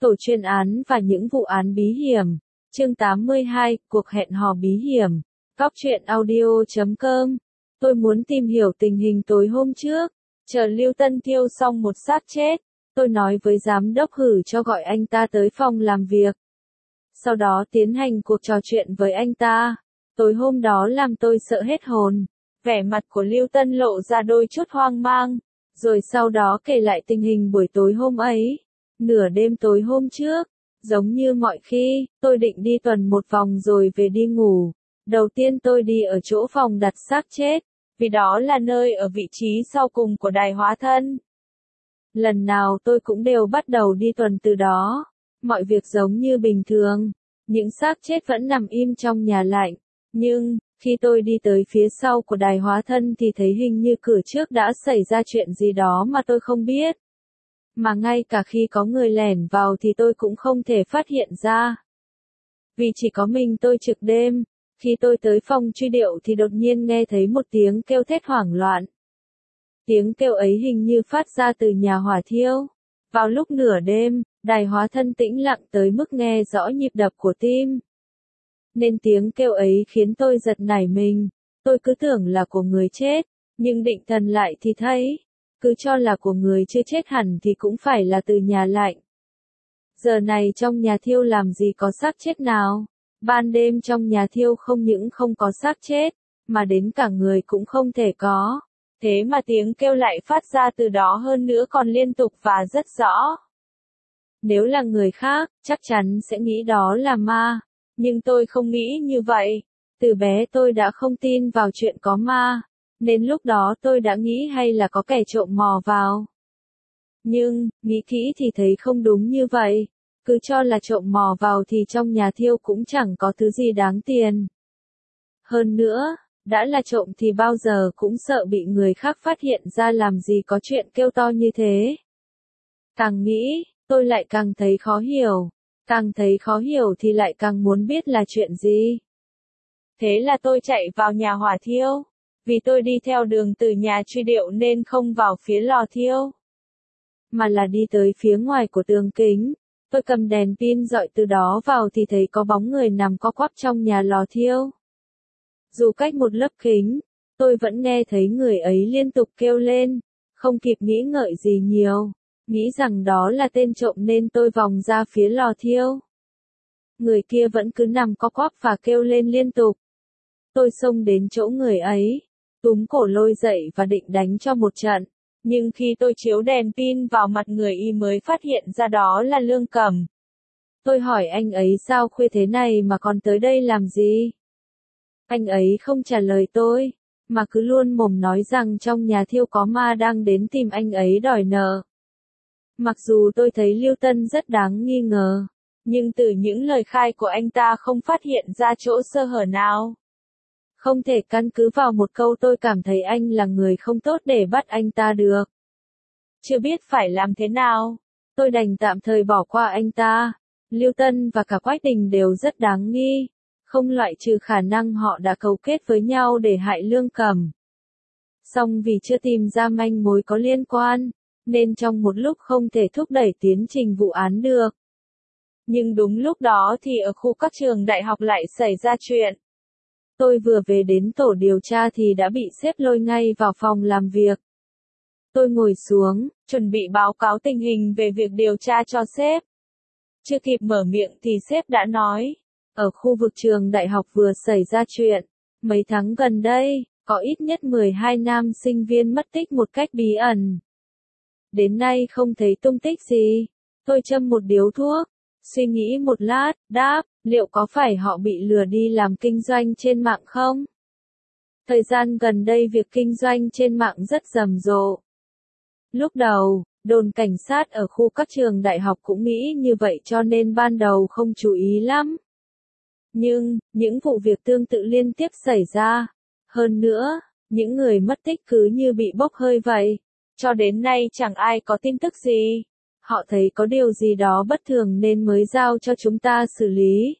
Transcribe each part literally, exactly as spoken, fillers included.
Tổ chuyên án và những vụ án bí hiểm. Chương tám mươi hai, cuộc hẹn hò bí hiểm. Góc truyện audio chấm com. Tôi muốn tìm hiểu tình hình tối hôm trước. Chờ Lưu Tân thiêu xong một xác chết. Tôi nói với giám đốc Hử cho gọi anh ta tới phòng làm việc. Sau đó tiến hành cuộc trò chuyện với anh ta. Tối hôm đó làm tôi sợ hết hồn. Vẻ mặt của Lưu Tân lộ ra đôi chút hoang mang. Rồi sau đó kể lại tình hình buổi tối hôm ấy. Nửa đêm tối hôm trước, giống như mọi khi, tôi định đi tuần một vòng rồi về đi ngủ. Đầu tiên tôi đi ở chỗ phòng đặt xác chết, vì đó là nơi ở vị trí sau cùng của đài hóa thân. Lần nào tôi cũng đều bắt đầu đi tuần từ đó. Mọi việc giống như bình thường, những xác chết vẫn nằm im trong nhà lạnh. Nhưng, khi tôi đi tới phía sau của đài hóa thân thì thấy hình như cửa trước đã xảy ra chuyện gì đó mà tôi không biết. Mà ngay cả khi có người lẻn vào thì tôi cũng không thể phát hiện ra. Vì chỉ có mình tôi trực đêm, khi tôi tới phòng truy điệu thì đột nhiên nghe thấy một tiếng kêu thét hoảng loạn. Tiếng kêu ấy hình như phát ra từ nhà hỏa thiêu. Vào lúc nửa đêm, đài hóa thân tĩnh lặng tới mức nghe rõ nhịp đập của tim. Nên tiếng kêu ấy khiến tôi giật nảy mình. Tôi cứ tưởng là của người chết, nhưng định thần lại thì thấy, cứ cho là của người chưa chết hẳn thì cũng phải là từ nhà lạnh. Giờ này trong nhà thiêu làm gì có xác chết nào? Ban đêm trong nhà thiêu không những không có xác chết, mà đến cả người cũng không thể có. Thế mà tiếng kêu lại phát ra từ đó hơn nữa còn liên tục và rất rõ. Nếu là người khác, chắc chắn sẽ nghĩ đó là ma. Nhưng tôi không nghĩ như vậy. Từ bé tôi đã không tin vào chuyện có ma. Nên lúc đó tôi đã nghĩ hay là có kẻ trộm mò vào. Nhưng, nghĩ kỹ thì thấy không đúng như vậy. Cứ cho là trộm mò vào thì trong nhà thiêu cũng chẳng có thứ gì đáng tiền. Hơn nữa, đã là trộm thì bao giờ cũng sợ bị người khác phát hiện ra làm gì có chuyện kêu to như thế. Càng nghĩ, tôi lại càng thấy khó hiểu. Càng thấy khó hiểu thì lại càng muốn biết là chuyện gì. Thế là tôi chạy vào nhà hỏa thiêu. Vì tôi đi theo đường từ nhà truy điệu nên không vào phía lò thiêu, mà là đi tới phía ngoài của tường kính. Tôi cầm đèn pin dọi từ đó vào thì thấy có bóng người nằm co quắp trong nhà lò thiêu. Dù cách một lớp kính, tôi vẫn nghe thấy người ấy liên tục kêu lên, không kịp nghĩ ngợi gì nhiều, nghĩ rằng đó là tên trộm nên tôi vòng ra phía lò thiêu. Người kia vẫn cứ nằm co quắp và kêu lên liên tục. Tôi xông đến chỗ người ấy, túm cổ lôi dậy và định đánh cho một trận. Nhưng khi tôi chiếu đèn pin vào mặt người y mới phát hiện ra đó là Lương Cẩm. Tôi hỏi anh ấy sao khuya thế này mà còn tới đây làm gì? Anh ấy không trả lời tôi, mà cứ luôn mồm nói rằng trong nhà thiêu có ma đang đến tìm anh ấy đòi nợ. Mặc dù tôi thấy Lưu Tân rất đáng nghi ngờ, nhưng từ những lời khai của anh ta không phát hiện ra chỗ sơ hở nào. Không thể căn cứ vào một câu tôi cảm thấy anh là người không tốt để bắt anh ta được. Chưa biết phải làm thế nào, tôi đành tạm thời bỏ qua anh ta. Lưu Tân và cả Quách Đình đều rất đáng nghi, không loại trừ khả năng họ đã cấu kết với nhau để hại Lương Cẩm. Song vì chưa tìm ra manh mối có liên quan, nên trong một lúc không thể thúc đẩy tiến trình vụ án được. Nhưng đúng lúc đó thì ở khu các trường đại học lại xảy ra chuyện. Tôi vừa về đến tổ điều tra thì đã bị sếp lôi ngay vào phòng làm việc. Tôi ngồi xuống, chuẩn bị báo cáo tình hình về việc điều tra cho sếp. Chưa kịp mở miệng thì sếp đã nói, ở khu vực trường đại học vừa xảy ra chuyện. Mấy tháng gần đây, có ít nhất mười hai nam sinh viên mất tích một cách bí ẩn. Đến nay không thấy tung tích gì. Tôi châm một điếu thuốc, suy nghĩ một lát, đáp, liệu có phải họ bị lừa đi làm kinh doanh trên mạng không? Thời gian gần đây việc kinh doanh trên mạng rất rầm rộ. Lúc đầu, đồn cảnh sát ở khu các trường đại học cũng nghĩ như vậy cho nên ban đầu không chú ý lắm. Nhưng, những vụ việc tương tự liên tiếp xảy ra. Hơn nữa, những người mất tích cứ như bị bốc hơi vậy. Cho đến nay chẳng ai có tin tức gì. Họ thấy có điều gì đó bất thường nên mới giao cho chúng ta xử lý.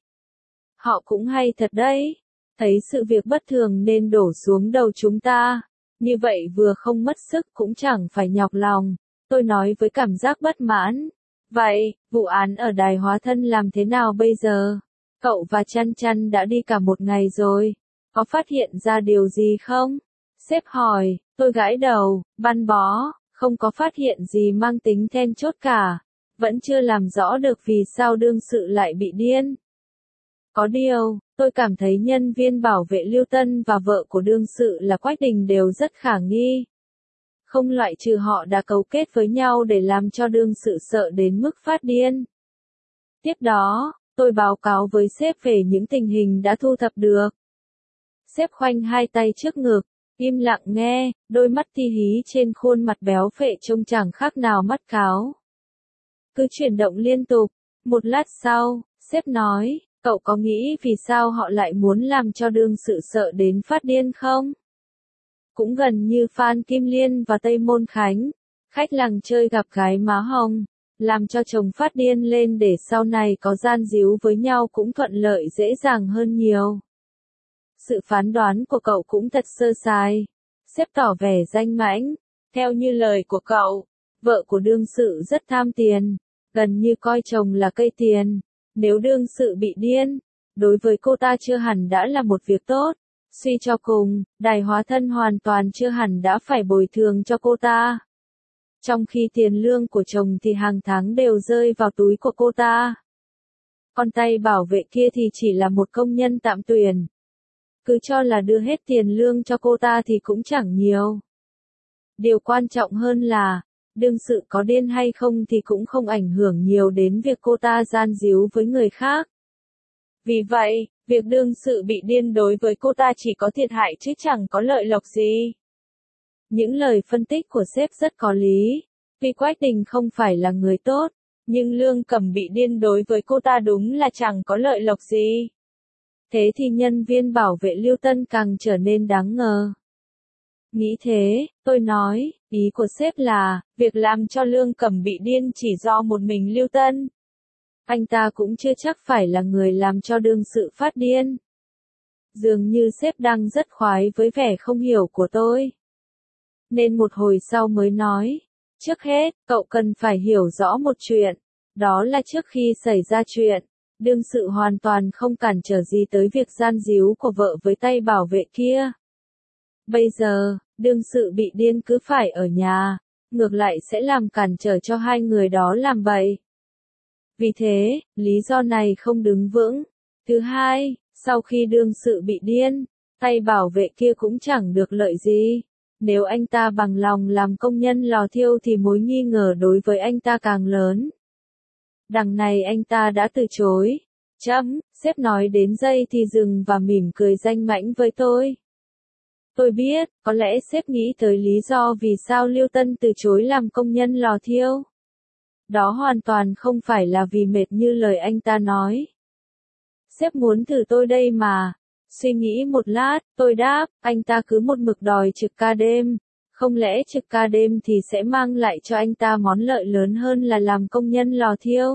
Họ cũng hay thật đấy. Thấy sự việc bất thường nên đổ xuống đầu chúng ta. Như vậy vừa không mất sức cũng chẳng phải nhọc lòng. Tôi nói với cảm giác bất mãn. Vậy, vụ án ở đài hóa thân làm thế nào bây giờ? Cậu và Chăn Chăn đã đi cả một ngày rồi. Có phát hiện ra điều gì không? Sếp hỏi, tôi gãi đầu, băn bó, không có phát hiện gì mang tính then chốt cả. Vẫn chưa làm rõ được vì sao đương sự lại bị điên. Có điều, tôi cảm thấy nhân viên bảo vệ Lưu Tân và vợ của đương sự là Quách Đình đều rất khả nghi. Không loại trừ họ đã cấu kết với nhau để làm cho đương sự sợ đến mức phát điên. Tiếp đó, tôi báo cáo với sếp về những tình hình đã thu thập được. Sếp khoanh hai tay trước ngực, im lặng nghe, đôi mắt ti hí trên khuôn mặt béo phệ trông chẳng khác nào mắt cáo. Cứ chuyển động liên tục. Một lát sau, sếp nói, cậu có nghĩ vì sao họ lại muốn làm cho đương sự sợ đến phát điên không? Cũng gần như Phan Kim Liên và Tây Môn Khánh, khách làng chơi gặp gái má hồng, làm cho chồng phát điên lên để sau này có gian díu với nhau cũng thuận lợi dễ dàng hơn nhiều. Sự phán đoán của cậu cũng thật sơ sài. Sếp tỏ vẻ danh mãnh. Theo như lời của cậu, vợ của đương sự rất tham tiền, gần như coi chồng là cây tiền. Nếu đương sự bị điên, đối với cô ta chưa hẳn đã là một việc tốt. Suy cho cùng, đài hóa thân hoàn toàn chưa hẳn đã phải bồi thường cho cô ta. Trong khi tiền lương của chồng thì hàng tháng đều rơi vào túi của cô ta. Con tay bảo vệ kia thì chỉ là một công nhân tạm tuyển. Cứ cho là đưa hết tiền lương cho cô ta thì cũng chẳng nhiều. Điều quan trọng hơn là, đương sự có điên hay không thì cũng không ảnh hưởng nhiều đến việc cô ta gian díu với người khác. Vì vậy, việc đương sự bị điên đối với cô ta chỉ có thiệt hại chứ chẳng có lợi lộc gì. Những lời phân tích của sếp rất có lý. Vì Quách Đình không phải là người tốt, nhưng Lương Cẩm bị điên đối với cô ta đúng là chẳng có lợi lộc gì. Thế thì nhân viên bảo vệ Lưu Tân càng trở nên đáng ngờ. Nghĩ thế, tôi nói, ý của sếp là, việc làm cho Lương Cẩm bị điên chỉ do một mình Lưu Tân. Anh ta cũng chưa chắc phải là người làm cho đương sự phát điên. Dường như sếp đang rất khoái với vẻ không hiểu của tôi. Nên một hồi sau mới nói, trước hết, cậu cần phải hiểu rõ một chuyện. Đó là trước khi xảy ra chuyện, đương sự hoàn toàn không cản trở gì tới việc gian díu của vợ với tay bảo vệ kia. Bây giờ, đương sự bị điên cứ phải ở nhà, ngược lại sẽ làm cản trở cho hai người đó làm bậy. Vì thế, lý do này không đứng vững. Thứ hai, sau khi đương sự bị điên, tay bảo vệ kia cũng chẳng được lợi gì. Nếu anh ta bằng lòng làm công nhân lò thiêu thì mối nghi ngờ đối với anh ta càng lớn. Đằng này anh ta đã từ chối. Chấm, sếp nói đến giây thì dừng và mỉm cười danh mãnh với tôi. Tôi biết, có lẽ sếp nghĩ tới lý do vì sao Lưu Tân từ chối làm công nhân lò thiêu. Đó hoàn toàn không phải là vì mệt như lời anh ta nói. Sếp muốn thử tôi đây mà. Suy nghĩ một lát, tôi đáp, anh ta cứ một mực đòi trực ca đêm. Không lẽ trực ca đêm thì sẽ mang lại cho anh ta món lợi lớn hơn là làm công nhân lò thiêu?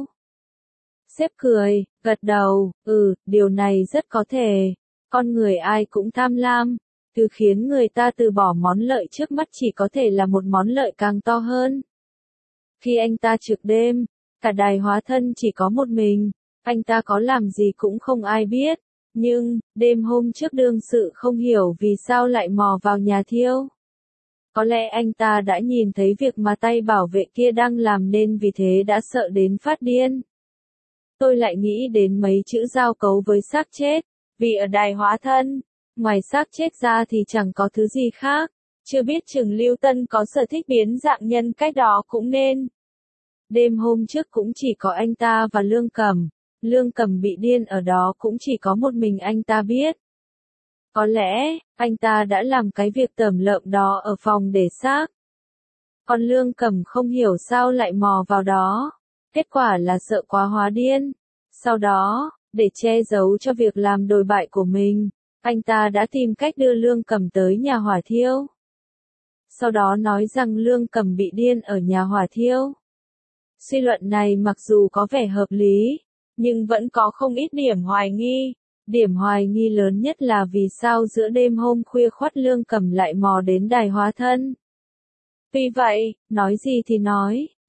Sếp cười, gật đầu, ừ, điều này rất có thể. Con người ai cũng tham lam. Thứ khiến người ta từ bỏ món lợi trước mắt chỉ có thể là một món lợi càng to hơn. Khi anh ta trực đêm, cả đài hóa thân chỉ có một mình, anh ta có làm gì cũng không ai biết. Nhưng, đêm hôm trước đương sự không hiểu vì sao lại mò vào nhà thiêu. Có lẽ anh ta đã nhìn thấy việc mà tay bảo vệ kia đang làm nên vì thế đã sợ đến phát điên. Tôi lại nghĩ đến mấy chữ giao cấu với xác chết, vì ở đài hóa thân, ngoài xác chết ra thì chẳng có thứ gì khác. Chưa biết chừng Lưu Tân có sở thích biến dạng nhân cách đó cũng nên. Đêm hôm trước cũng chỉ có anh ta và Lương Cẩm. Lương Cẩm bị điên ở đó cũng chỉ có một mình anh ta biết. Có lẽ, anh ta đã làm cái việc tởm lợm đó ở phòng để xác. Còn Lương Cẩm không hiểu sao lại mò vào đó. Kết quả là sợ quá hóa điên. Sau đó, để che giấu cho việc làm đồi bại của mình, anh ta đã tìm cách đưa Lương Cẩm tới nhà hỏa thiêu. Sau đó nói rằng Lương Cẩm bị điên ở nhà hỏa thiêu. Suy luận này mặc dù có vẻ hợp lý, nhưng vẫn có không ít điểm hoài nghi. Điểm hoài nghi lớn nhất là vì sao giữa đêm hôm khuya khoắt Lương Cẩm lại mò đến đài hóa thân. Vì vậy, nói gì thì nói,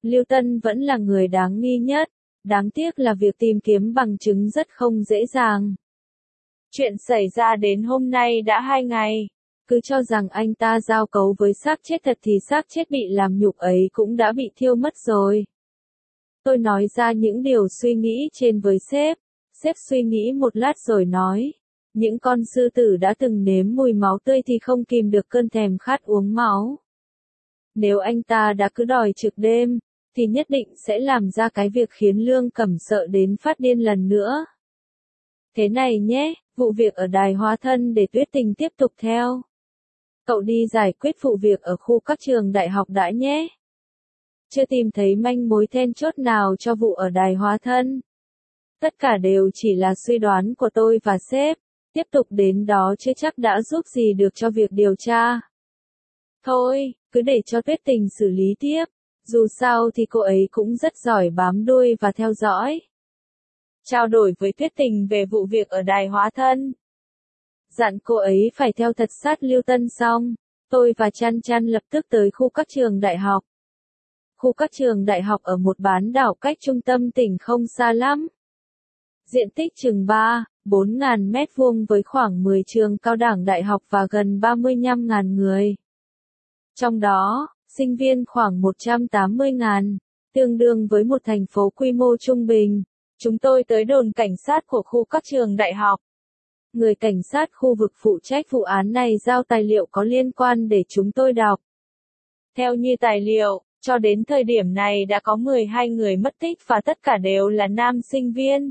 Lưu Tân vẫn là người đáng nghi nhất, đáng tiếc là việc tìm kiếm bằng chứng rất không dễ dàng. Chuyện xảy ra đến hôm nay đã hai ngày. Cứ cho rằng anh ta giao cấu với xác chết thật thì xác chết bị làm nhục ấy cũng đã bị thiêu mất rồi. Tôi nói ra những điều suy nghĩ trên với sếp. Sếp suy nghĩ một lát rồi nói. Những con sư tử đã từng nếm mùi máu tươi thì không kìm được cơn thèm khát uống máu. Nếu anh ta đã cứ đòi trực đêm, thì nhất định sẽ làm ra cái việc khiến Lương Cẩm sợ đến phát điên lần nữa. Thế này nhé, vụ việc ở đài hóa thân để Tuyết Tình tiếp tục theo. Cậu đi giải quyết vụ việc ở khu các trường đại học đã nhé. Chưa tìm thấy manh mối then chốt nào cho vụ ở đài hóa thân. Tất cả đều chỉ là suy đoán của tôi và sếp, tiếp tục đến đó chưa chắc đã giúp gì được cho việc điều tra. Thôi, cứ để cho Tuyết Tình xử lý tiếp, dù sao thì cô ấy cũng rất giỏi bám đuôi và theo dõi. Trao đổi với Tuyết Tình về vụ việc ở đài hóa thân. Dặn cô ấy phải theo thật sát Lưu Tân xong, tôi và Chăn Chăn lập tức tới khu các trường đại học. Khu các trường đại học ở một bán đảo cách trung tâm tỉnh không xa lắm. Diện tích chừng ba, bốn ngàn mét vuông với khoảng mười trường cao đẳng đại học và gần ba mươi lăm ngàn người. Trong đó, sinh viên khoảng một trăm tám mươi ngàn, tương đương với một thành phố quy mô trung bình. Chúng tôi tới đồn cảnh sát của khu các trường đại học. Người cảnh sát khu vực phụ trách vụ án này giao tài liệu có liên quan để chúng tôi đọc. Theo như tài liệu, cho đến thời điểm này đã có mười hai người mất tích và tất cả đều là nam sinh viên.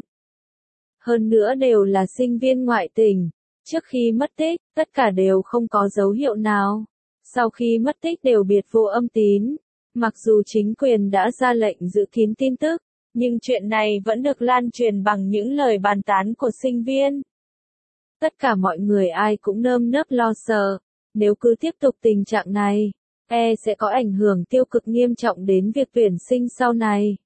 Hơn nữa đều là sinh viên ngoại tỉnh. Trước khi mất tích, tất cả đều không có dấu hiệu nào. Sau khi mất tích đều biệt vô âm tín. Mặc dù chính quyền đã ra lệnh giữ kín tin tức, nhưng chuyện này vẫn được lan truyền bằng những lời bàn tán của sinh viên. Tất cả mọi người ai cũng nơm nớp lo sợ, nếu cứ tiếp tục tình trạng này, e sẽ có ảnh hưởng tiêu cực nghiêm trọng đến việc tuyển sinh sau này.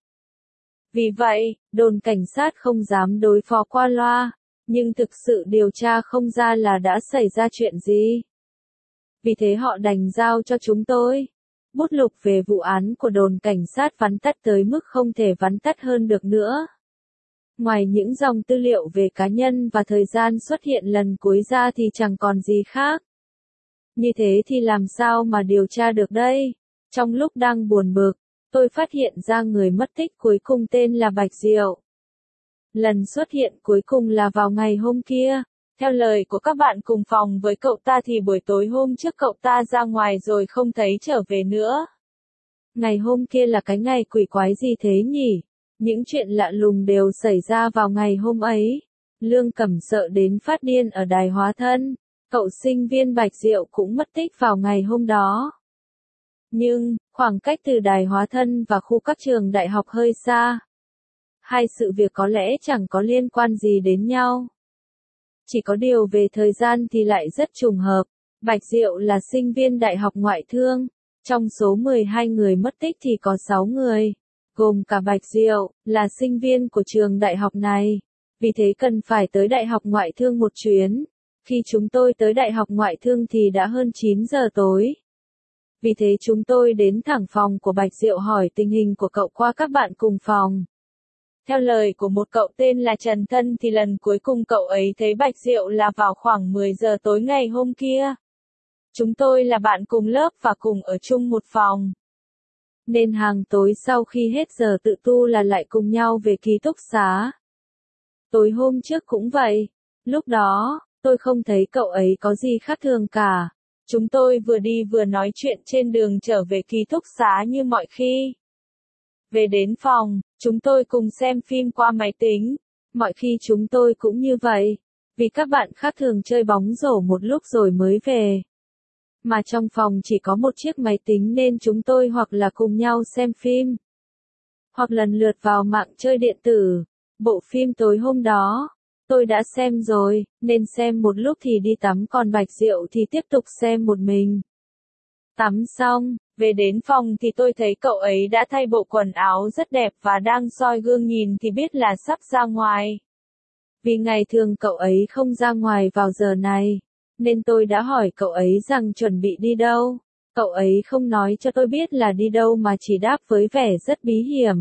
Vì vậy, đồn cảnh sát không dám đối phó qua loa, nhưng thực sự điều tra không ra là đã xảy ra chuyện gì. Vì thế họ đành giao cho chúng tôi. Bút lục về vụ án của đồn cảnh sát vắn tắt tới mức không thể vắn tắt hơn được nữa. Ngoài những dòng tư liệu về cá nhân và thời gian xuất hiện lần cuối ra thì chẳng còn gì khác. Như thế thì làm sao mà điều tra được đây? Trong lúc đang buồn bực, tôi phát hiện ra người mất tích cuối cùng tên là Bạch Diệu. Lần xuất hiện cuối cùng là vào ngày hôm kia. Theo lời của các bạn cùng phòng với cậu ta thì buổi tối hôm trước cậu ta ra ngoài rồi không thấy trở về nữa. Ngày hôm kia là cái ngày quỷ quái gì thế nhỉ? Những chuyện lạ lùng đều xảy ra vào ngày hôm ấy. Lương Cẩm sợ đến phát điên ở đài hóa thân. Cậu sinh viên Bạch Diệu cũng mất tích vào ngày hôm đó. Nhưng, khoảng cách từ đài hóa thân và khu các trường đại học hơi xa. Hai sự việc có lẽ chẳng có liên quan gì đến nhau. Chỉ có điều về thời gian thì lại rất trùng hợp. Bạch Diệu là sinh viên đại học ngoại thương. Trong số mười hai người mất tích thì có sáu người, gồm cả Bạch Diệu, là sinh viên của trường đại học này. Vì thế cần phải tới đại học ngoại thương một chuyến. Khi chúng tôi tới đại học ngoại thương thì đã hơn chín giờ tối. Vì thế chúng tôi đến thẳng phòng của Bạch Diệu hỏi tình hình của cậu qua các bạn cùng phòng. Theo lời của một cậu tên là Trần Thân thì lần cuối cùng cậu ấy thấy Bạch Diệu là vào khoảng mười giờ tối ngày hôm kia. Chúng tôi là bạn cùng lớp và cùng ở chung một phòng. Nên hàng tối sau khi hết giờ tự tu là lại cùng nhau về ký túc xá. Tối hôm trước cũng vậy. Lúc đó, tôi không thấy cậu ấy có gì khác thường cả. Chúng tôi vừa đi vừa nói chuyện trên đường trở về ký túc xá như mọi khi. Về đến phòng, chúng tôi cùng xem phim qua máy tính. Mọi khi chúng tôi cũng như vậy. Vì các bạn khác thường chơi bóng rổ một lúc rồi mới về. Mà trong phòng chỉ có một chiếc máy tính nên chúng tôi hoặc là cùng nhau xem phim, hoặc lần lượt vào mạng chơi điện tử. Bộ phim tối hôm đó, tôi đã xem rồi, nên xem một lúc thì đi tắm còn Bạch Diệu thì tiếp tục xem một mình. Tắm xong, về đến phòng thì tôi thấy cậu ấy đã thay bộ quần áo rất đẹp và đang soi gương nhìn thì biết là sắp ra ngoài. Vì ngày thường cậu ấy không ra ngoài vào giờ này, nên tôi đã hỏi cậu ấy rằng chuẩn bị đi đâu. Cậu ấy không nói cho tôi biết là đi đâu mà chỉ đáp với vẻ rất bí hiểm.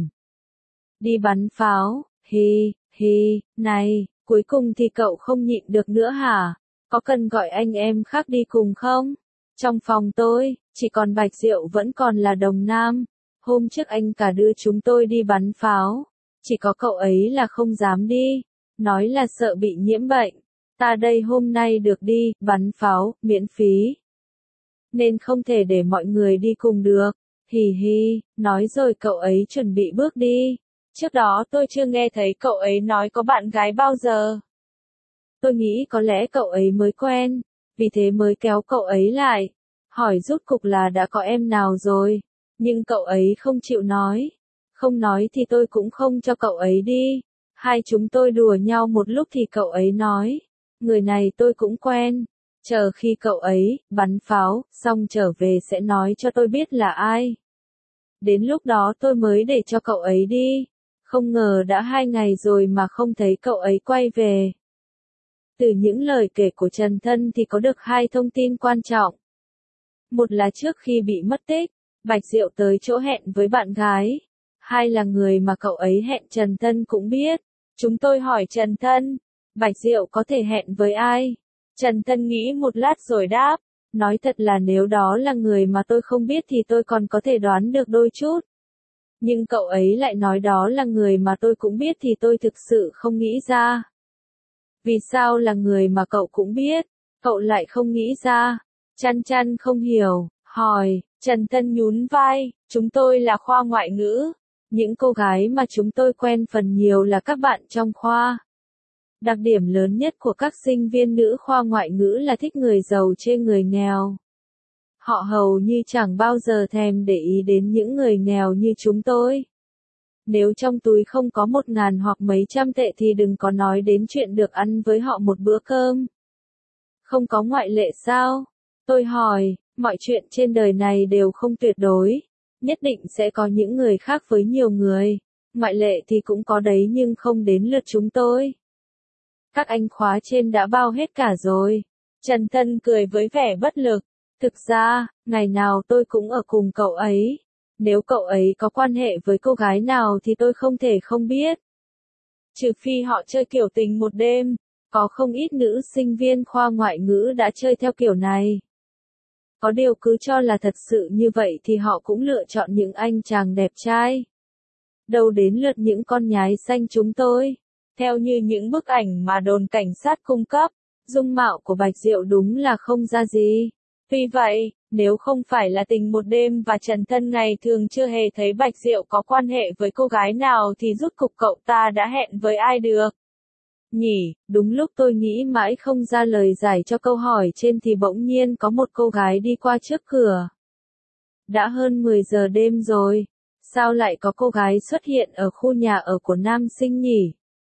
Đi bắn pháo, hi, hi, này, cuối cùng thì cậu không nhịn được nữa hả? Có cần gọi anh em khác đi cùng không? Trong phòng tôi, chỉ còn Bạch Diệu vẫn còn là Đồng Nam. Hôm trước anh cả đưa chúng tôi đi bắn pháo. Chỉ có cậu ấy là không dám đi. Nói là sợ bị nhiễm bệnh. Ta đây hôm nay được đi, bắn pháo, miễn phí. Nên không thể để mọi người đi cùng được. Hì hì, nói rồi cậu ấy chuẩn bị bước đi. Trước đó tôi chưa nghe thấy cậu ấy nói có bạn gái bao giờ. Tôi nghĩ có lẽ cậu ấy mới quen, vì thế mới kéo cậu ấy lại. Hỏi rốt cục là đã có em nào rồi, nhưng cậu ấy không chịu nói. Không nói thì tôi cũng không cho cậu ấy đi. Hai chúng tôi đùa nhau một lúc thì cậu ấy nói, người này tôi cũng quen. Chờ khi cậu ấy bắn pháo xong trở về sẽ nói cho tôi biết là ai. Đến lúc đó tôi mới để cho cậu ấy đi. Không ngờ đã hai ngày rồi mà không thấy cậu ấy quay về. Từ những lời kể của Trần Thân thì có được hai thông tin quan trọng. Một là trước khi bị mất tích, Bạch Diệu tới chỗ hẹn với bạn gái. Hai là người mà cậu ấy hẹn Trần Thân cũng biết. Chúng tôi hỏi Trần Thân, Bạch Diệu có thể hẹn với ai? Trần Thân nghĩ một lát rồi đáp. Nói thật là nếu đó là người mà tôi không biết thì tôi còn có thể đoán được đôi chút. Nhưng cậu ấy lại nói đó là người mà tôi cũng biết thì tôi thực sự không nghĩ ra. Vì sao là người mà cậu cũng biết, cậu lại không nghĩ ra? Chăn chăn không hiểu, hỏi, Trần Thân nhún vai, chúng tôi là khoa ngoại ngữ. Những cô gái mà chúng tôi quen phần nhiều là các bạn trong khoa. Đặc điểm lớn nhất của các sinh viên nữ khoa ngoại ngữ là thích người giàu chê người nghèo. Họ hầu như chẳng bao giờ thèm để ý đến những người nghèo như chúng tôi. Nếu trong túi không có một ngàn hoặc mấy trăm tệ thì đừng có nói đến chuyện được ăn với họ một bữa cơm. Không có ngoại lệ sao? Tôi hỏi, mọi chuyện trên đời này đều không tuyệt đối. Nhất định sẽ có những người khác với nhiều người. Ngoại lệ thì cũng có đấy nhưng không đến lượt chúng tôi. Các anh khóa trên đã bao hết cả rồi. Trần Thân cười với vẻ bất lực. Thực ra, ngày nào tôi cũng ở cùng cậu ấy. Nếu cậu ấy có quan hệ với cô gái nào thì tôi không thể không biết. Trừ phi họ chơi kiểu tình một đêm, có không ít nữ sinh viên khoa ngoại ngữ đã chơi theo kiểu này. Có điều cứ cho là thật sự như vậy thì họ cũng lựa chọn những anh chàng đẹp trai. Đâu đến lượt những con nhái xanh chúng tôi. Theo như những bức ảnh mà đồn cảnh sát cung cấp, dung mạo của Bạch Diệu đúng là không ra gì. Tuy vậy, nếu không phải là tình một đêm và Trần Thân ngày thường chưa hề thấy Bạch Diệu có quan hệ với cô gái nào thì rốt cục cậu ta đã hẹn với ai được? Nhỉ, đúng lúc tôi nghĩ mãi không ra lời giải cho câu hỏi trên thì bỗng nhiên có một cô gái đi qua trước cửa. Đã hơn mười giờ đêm rồi, sao lại có cô gái xuất hiện ở khu nhà ở của nam sinh nhỉ?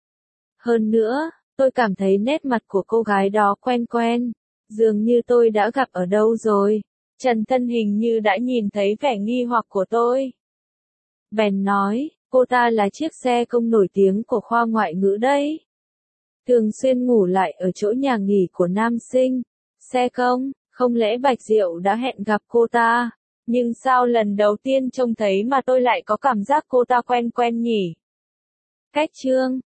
Hơn nữa, tôi cảm thấy nét mặt của cô gái đó quen quen, dường như tôi đã gặp ở đâu rồi. Trần Thân hình như đã nhìn thấy vẻ nghi hoặc của tôi. Bèn nói, cô ta là chiếc xe công nổi tiếng của khoa ngoại ngữ đấy. Thường xuyên ngủ lại ở chỗ nhà nghỉ của nam sinh. Xe công, không lẽ Bạch Diệu đã hẹn gặp cô ta? Nhưng sao lần đầu tiên trông thấy mà tôi lại có cảm giác cô ta quen quen nhỉ? Cách chương